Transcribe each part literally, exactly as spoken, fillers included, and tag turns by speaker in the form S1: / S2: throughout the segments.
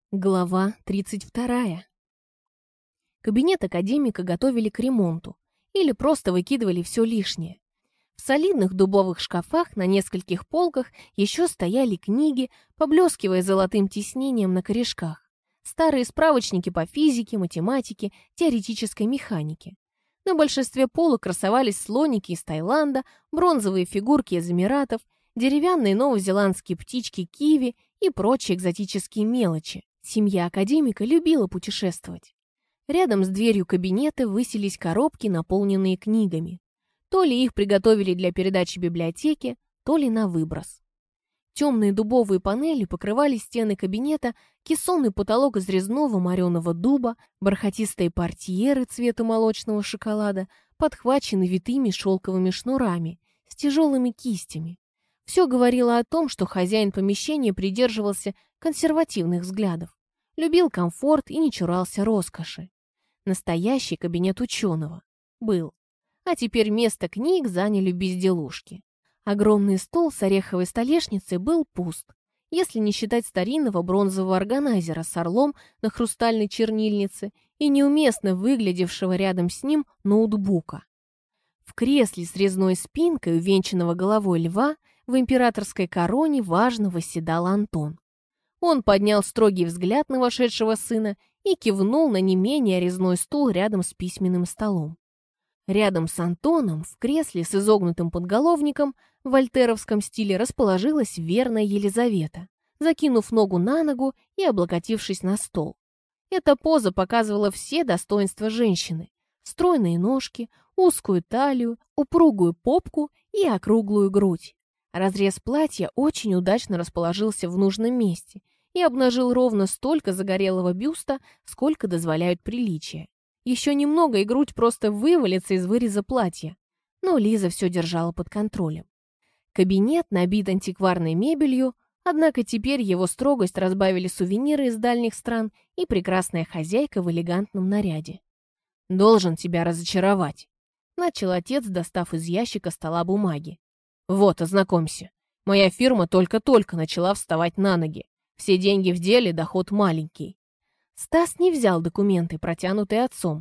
S1: Глава тридцать вторая. Кабинет академика готовили к ремонту или просто выкидывали все лишнее. В солидных дубовых шкафах на нескольких полках еще стояли книги, поблескивая золотым тиснением на корешках. Старые справочники по физике, математике, теоретической механике. На большинстве полок красовались слоники из Таиланда, бронзовые фигурки из Эмиратов, деревянные новозеландские птички киви и прочие экзотические мелочи. Семья академика любила путешествовать. Рядом с дверью кабинета высились коробки, наполненные книгами. То ли их приготовили для передачи библиотеке, то ли на выброс. Темные дубовые панели покрывали стены кабинета, кессонный потолок из резного мореного дуба, бархатистые портьеры цвета молочного шоколада, подхвачены витыми шелковыми шнурами, с тяжелыми кистями. Все говорило о том, что хозяин помещения придерживался консервативных взглядов, любил комфорт и не чурался роскоши. Настоящий кабинет ученого был. А теперь место книг заняли безделушки. Огромный стол с ореховой столешницей был пуст, если не считать старинного бронзового органайзера с орлом на хрустальной чернильнице и неуместно выглядевшего рядом с ним ноутбука. В кресле с резной спинкой, увенчанного головой льва, в императорской короне важно восседал Антон. Он поднял строгий взгляд на вошедшего сына и кивнул на не менее резной стул рядом с письменным столом. Рядом с Антоном в кресле с изогнутым подголовником в вольтеровском стиле расположилась верная Елизавета, закинув ногу на ногу и облокотившись на стол. Эта поза показывала все достоинства женщины: стройные ножки, узкую талию, упругую попку и округлую грудь. Разрез платья очень удачно расположился в нужном месте и обнажил ровно столько загорелого бюста, сколько дозволяют приличия. Еще немного, и грудь просто вывалится из выреза платья. Но Лиза все держала под контролем. Кабинет набит антикварной мебелью, однако теперь его строгость разбавили сувениры из дальних стран и прекрасная хозяйка в элегантном наряде. «Должен тебя разочаровать», — начал отец, достав из ящика стола бумаги. «Вот, ознакомься. Моя фирма только-только начала вставать на ноги. Все деньги в деле, доход маленький». Стас не взял документы, протянутые отцом.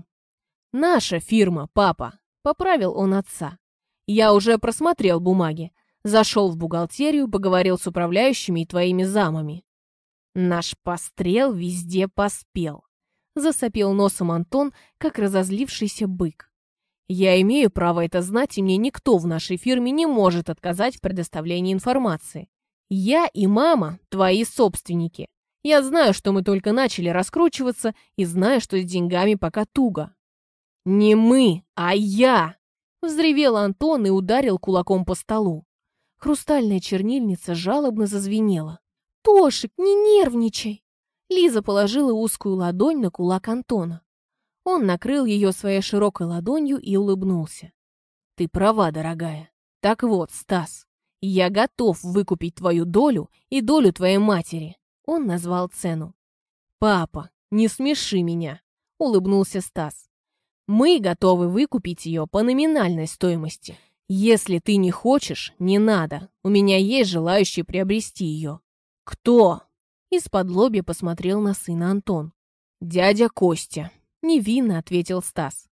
S1: «Наша фирма, папа», — поправил он отца. «Я уже просмотрел бумаги. Зашел в бухгалтерию, поговорил с управляющими и твоими замами». «Наш пострел везде поспел», — засопел носом Антон, как разозлившийся бык. «Я имею право это знать, и мне никто в нашей фирме не может отказать в предоставлении информации. Я и мама – твои собственники. Я знаю, что мы только начали раскручиваться, и знаю, что с деньгами пока туго». «Не мы, а я!» – взревел Антон и ударил кулаком по столу. Хрустальная чернильница жалобно зазвенела. «Тошик, не нервничай!» Лиза положила узкую ладонь на кулак Антона. Он накрыл ее своей широкой ладонью и улыбнулся. «Ты права, дорогая. Так вот, Стас, я готов выкупить твою долю и долю твоей матери». Он назвал цену. «Папа, не смеши меня», — улыбнулся Стас. «Мы готовы выкупить ее по номинальной стоимости. Если ты не хочешь, не надо. У меня есть желающие приобрести ее». «Кто?» — из-под-лобья посмотрел на сына Антон. «Дядя Костя», — невинно ответил Стас.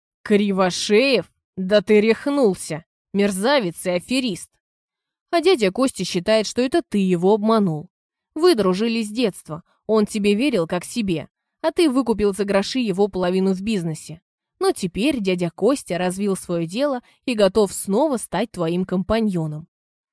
S1: «Кривошеев? Да ты рехнулся! Мерзавец и аферист!» «А дядя Костя считает, что это ты его обманул. Вы дружили с детства, он тебе верил как себе, а ты выкупил за гроши его половину в бизнесе. Но теперь дядя Костя развил свое дело и готов снова стать твоим компаньоном.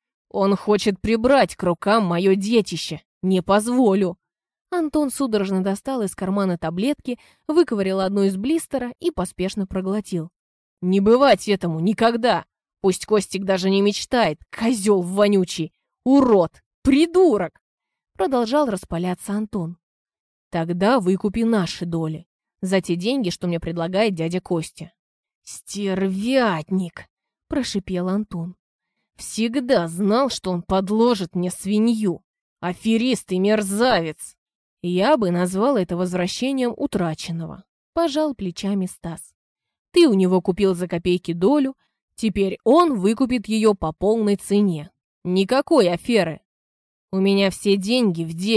S1: Он хочет прибрать к рукам мое детище. Не позволю!» Антон судорожно достал из кармана таблетки, выковырял одну из блистера и поспешно проглотил. «Не бывать этому никогда! Пусть Костик даже не мечтает, козел вонючий! Урод! Придурок!» Продолжал распаляться Антон. «Тогда выкупи наши доли. За те деньги, что мне предлагает дядя Костя». «Стервятник!» – прошипел Антон. «Всегда знал, что он подложит мне свинью. Аферист и мерзавец!» «Я бы назвал это возвращением утраченного», – пожал плечами Стас. «Ты у него купил за копейки долю, теперь он выкупит ее по полной цене. Никакой аферы. У меня все деньги в деле,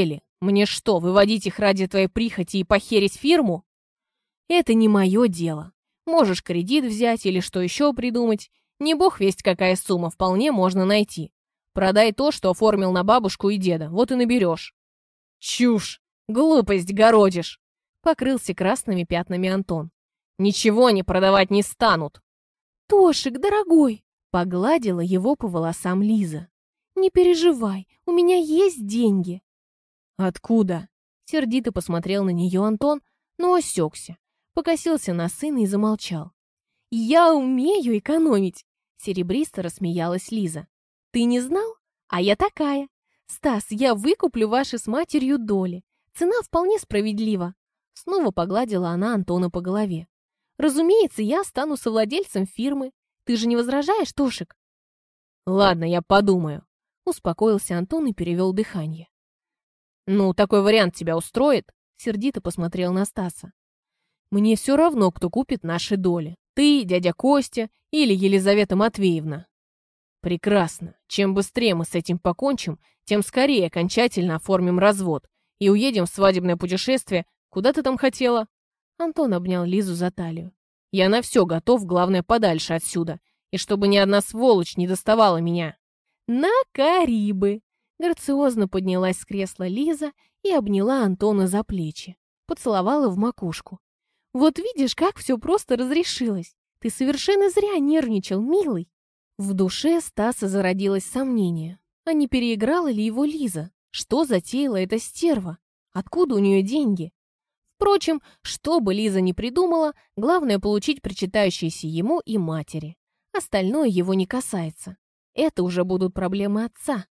S1: Мне что, выводить их ради твоей прихоти и похерить фирму? Это не мое дело. Можешь кредит взять или что еще придумать. Не бог весть, какая сумма, вполне можно найти. Продай то, что оформил на бабушку и деда, вот и наберешь. Чушь! Глупость городишь! Покрылся красными пятнами Антон. Ничего они продавать не станут. Тошик, дорогой! Погладила его по волосам Лиза. Не переживай, у меня есть деньги. Откуда? Сердито посмотрел на нее Антон, но осекся. Покосился на сына и замолчал. «Я умею экономить!» Серебристо рассмеялась Лиза. «Ты не знал? А я такая. Стас, я выкуплю ваши с матерью доли. Цена вполне справедлива». Снова погладила она Антона по голове. «Разумеется, я стану совладельцем фирмы. Ты же не возражаешь, Тошик?» «Ладно, я подумаю», — успокоился Антон и перевел дыхание. «Ну, такой вариант тебя устроит?» — сердито посмотрел на Стаса. «Мне все равно, кто купит наши доли. Ты, дядя Костя или Елизавета Матвеевна». «Прекрасно. Чем быстрее мы с этим покончим, тем скорее окончательно оформим развод и уедем в свадебное путешествие. Куда ты там хотела?» Антон обнял Лизу за талию. «Я на все готов, главное, подальше отсюда, и чтобы ни одна сволочь не доставала меня». «На Карибы!» Грациозно поднялась с кресла Лиза и обняла Антона за плечи. Поцеловала в макушку. «Вот видишь, как все просто разрешилось. Ты совершенно зря нервничал, милый». В душе Стаса зародилось сомнение. А не переиграла ли его Лиза? Что затеяла эта стерва? Откуда у нее деньги? Впрочем, что бы Лиза ни придумала, главное получить причитающиеся ему и матери. Остальное его не касается. Это уже будут проблемы отца.